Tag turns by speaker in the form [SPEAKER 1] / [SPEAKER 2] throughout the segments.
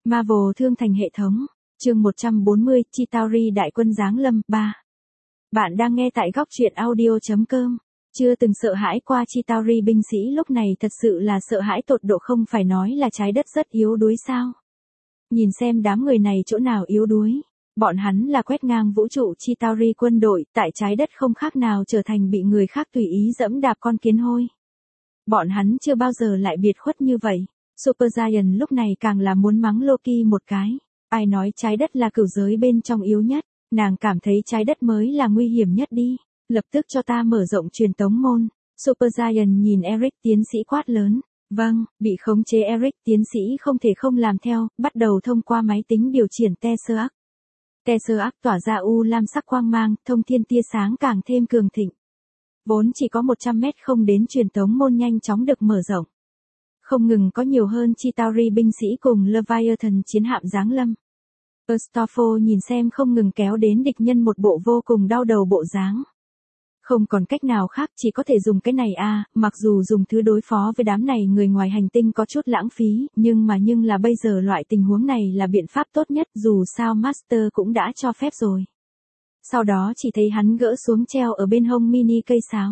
[SPEAKER 1] Marvel thương thành hệ thống. Chương 140, Chitauri đại quân giáng lâm 3. Bạn đang nghe tại góc truyện audio.com. Chưa từng sợ hãi qua Chitauri binh sĩ lúc này thật sự là sợ hãi tột độ, không phải nói là trái đất rất yếu đuối sao? Nhìn xem đám người này chỗ nào yếu đuối. Bọn hắn là quét ngang vũ trụ Chitauri quân đội, tại trái đất không khác nào trở thành bị người khác tùy ý dẫm đạp con kiến hôi. Bọn hắn chưa bao giờ lại biệt khuất như vậy. Super Giant lúc này càng là muốn mắng Loki một cái. Ai nói trái đất là cửu giới bên trong yếu nhất, nàng cảm thấy trái đất mới là nguy hiểm nhất đi. Lập tức cho ta mở rộng truyền tống môn. Super Giant nhìn Eric tiến sĩ quát lớn. Vâng, bị khống chế Eric tiến sĩ không thể không làm theo, bắt đầu thông qua máy tính điều khiển Tesseract. Tesseract tỏa ra u lam sắc quang mang, thông thiên tia sáng càng thêm cường thịnh. Vốn chỉ có 100 mét không đến truyền tống môn nhanh chóng được mở rộng. Không ngừng có nhiều hơn Chitauri binh sĩ cùng Leviathan chiến hạm giáng lâm. Astolfo nhìn xem không ngừng kéo đến địch nhân một bộ vô cùng đau đầu bộ dáng. Không còn cách nào khác, chỉ có thể dùng cái này mặc dù dùng thứ đối phó với đám này người ngoài hành tinh có chút lãng phí, nhưng là bây giờ loại tình huống này là biện pháp tốt nhất, dù sao Master cũng đã cho phép rồi. Sau đó chỉ thấy hắn gỡ xuống treo ở bên hông mini cây sáo.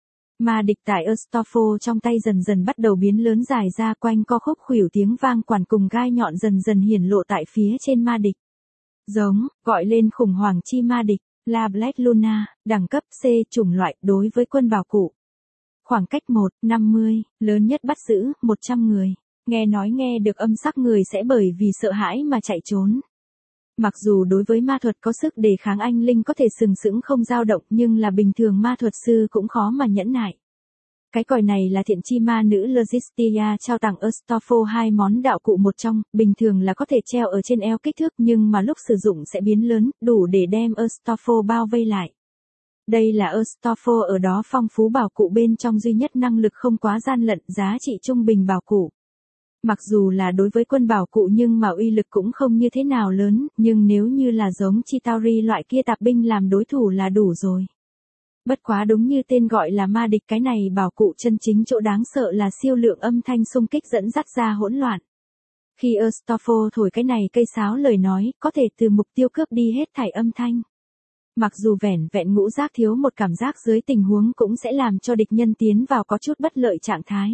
[SPEAKER 1] Ma địch tại Astolfo trong tay dần dần bắt đầu biến lớn dài ra, quanh co khúc khuỷu tiếng vang quản cùng gai nhọn dần dần hiển lộ tại phía trên ma địch. Giống, gọi lên khủng hoảng chi ma địch, là Black Luna, đẳng cấp C, chủng loại, đối với quân bảo cụ. Khoảng cách 1:50, lớn nhất bắt giữ, 100 người. Nghe nói nghe được âm sắc người sẽ bởi vì sợ hãi mà chạy trốn. Mặc dù đối với ma thuật có sức đề kháng anh linh có thể sừng sững không dao động, nhưng là bình thường ma thuật sư cũng khó mà nhẫn nại. Cái còi này là thiện chi ma nữ Logistia trao tặng Astolfo 2 món đạo cụ một trong, bình thường là có thể treo ở trên eo kích thước, nhưng mà lúc sử dụng sẽ biến lớn, đủ để đem Astolfo bao vây lại. Đây là Astolfo ở đó phong phú bảo cụ bên trong duy nhất năng lực không quá gian lận, giá trị trung bình bảo cụ. Mặc dù là đối với quân bảo cụ nhưng mà uy lực cũng không như thế nào lớn, nhưng nếu như là giống Chitauri loại kia tạp binh làm đối thủ là đủ rồi. Bất quá đúng như tên gọi là ma địch, cái này bảo cụ chân chính chỗ đáng sợ là siêu lượng âm thanh xung kích dẫn dắt ra hỗn loạn. Khi Astolfo thổi cái này cây sáo lời nói, có thể từ mục tiêu cướp đi hết thảy âm thanh. Mặc dù vẻn vẹn ngũ giác thiếu một cảm giác dưới tình huống cũng sẽ làm cho địch nhân tiến vào có chút bất lợi trạng thái.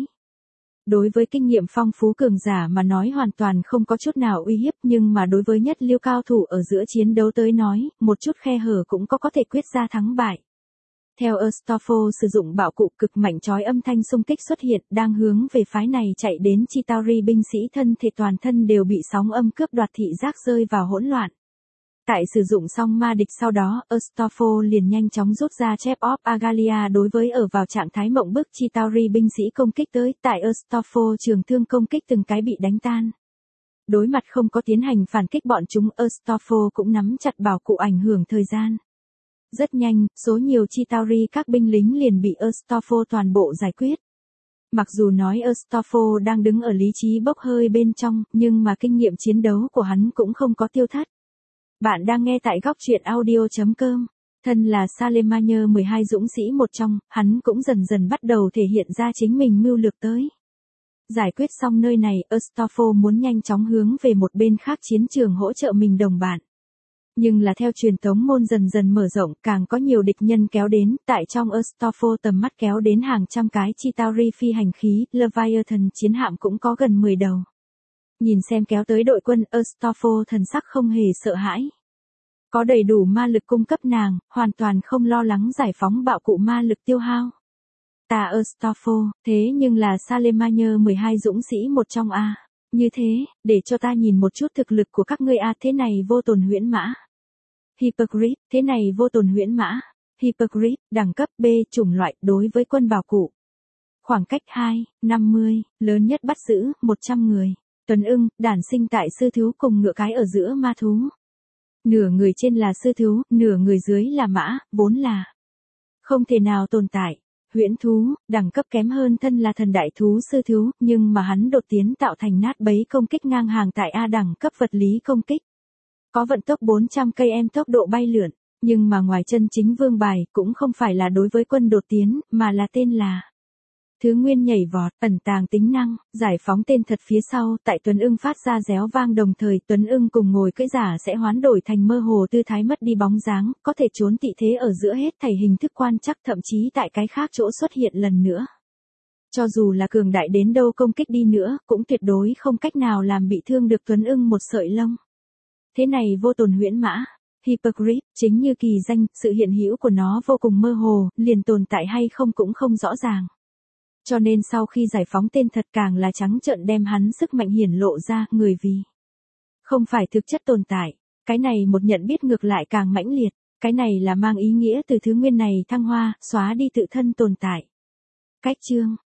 [SPEAKER 1] Đối với kinh nghiệm phong phú cường giả mà nói hoàn toàn không có chút nào uy hiếp, nhưng mà đối với nhất lưu cao thủ ở giữa chiến đấu tới nói, một chút khe hở cũng có thể quyết ra thắng bại. Theo Astolfo sử dụng bảo cụ cực mạnh, chói âm thanh xung kích xuất hiện, đang hướng về phái này chạy đến Chitauri binh sĩ thân thể toàn thân đều bị sóng âm cướp đoạt thị giác, rơi vào hỗn loạn. Tại sử dụng xong ma địch sau đó, Astolfo liền nhanh chóng rút ra Chef of Agalia đối với ở vào trạng thái mộng bức Chitauri binh sĩ công kích tới, tại Astolfo trường thương công kích từng cái bị đánh tan. Đối mặt không có tiến hành phản kích bọn chúng, Astolfo cũng nắm chặt bảo cụ ảnh hưởng thời gian. Rất nhanh, số nhiều Chitauri các binh lính liền bị Astolfo toàn bộ giải quyết. Mặc dù nói Astolfo đang đứng ở lý trí bốc hơi bên trong, nhưng mà kinh nghiệm chiến đấu của hắn cũng không có tiêu thất. Bạn đang nghe tại góc truyện audio.com. Thân là Salemania 12 dũng sĩ một trong, hắn cũng dần dần bắt đầu thể hiện ra chính mình mưu lược tới. Giải quyết xong nơi này, Astolfo muốn nhanh chóng hướng về một bên khác chiến trường hỗ trợ mình đồng bạn. Nhưng là theo truyền tống môn dần dần mở rộng, càng có nhiều địch nhân kéo đến, tại trong Astolfo tầm mắt kéo đến hàng trăm cái Chitauri phi hành khí, Leviathan chiến hạm cũng có gần 10 đầu. Nhìn xem kéo tới đội quân, Astolfo thần sắc không hề sợ hãi. Có đầy đủ ma lực cung cấp nàng, hoàn toàn không lo lắng giải phóng bạo cụ ma lực tiêu hao. Ta Astolfo, thế nhưng là Salemania 12 dũng sĩ một trong Như thế, để cho ta nhìn một chút thực lực của các ngươi thế này vô tồn huyễn mã. Hippogriff, thế này vô tồn huyễn mã. Hippogriff, đẳng cấp B, chủng loại, đối với quân bảo cụ. Khoảng cách 2:50, lớn nhất bắt giữ, 100 người. Tuấn ưng, đản sinh tại sư thú cùng ngựa cái ở giữa ma thú. Nửa người trên là sư thú, nửa người dưới là mã, vốn là không thể nào tồn tại. Huyễn thú, đẳng cấp kém hơn thân là thần đại thú sư thú, nhưng mà hắn đột tiến tạo thành nát bấy công kích ngang hàng tại A đẳng cấp vật lý công kích. Có vận tốc 400 km tốc độ bay lượn, nhưng mà ngoài chân chính vương bài cũng không phải là đối với quân đột tiến, mà là tên là Thứ nguyên nhảy vọt, ẩn tàng tính năng, giải phóng tên thật phía sau, tại Tuấn Ưng phát ra réo vang đồng thời Tuấn Ưng cùng ngồi cưỡi giả sẽ hoán đổi thành mơ hồ tư thái mất đi bóng dáng, có thể trốn tị thế ở giữa hết thảy hình thức quan trắc thậm chí tại cái khác chỗ xuất hiện lần nữa. Cho dù là cường đại đến đâu công kích đi nữa, cũng tuyệt đối không cách nào làm bị thương được Tuấn Ưng một sợi lông. Thế này vô tồn huyễn mã. Hypergrip, chính như kỳ danh, sự hiện hữu của nó vô cùng mơ hồ, liền tồn tại hay không cũng không rõ ràng. Cho nên sau khi giải phóng tên thật càng là trắng trợn đem hắn sức mạnh hiển lộ ra, người vì không phải thực chất tồn tại. Cái này một nhận biết ngược lại càng mãnh liệt, cái này là mang ý nghĩa từ thứ nguyên này thăng hoa, xóa đi tự thân tồn tại. Cách chương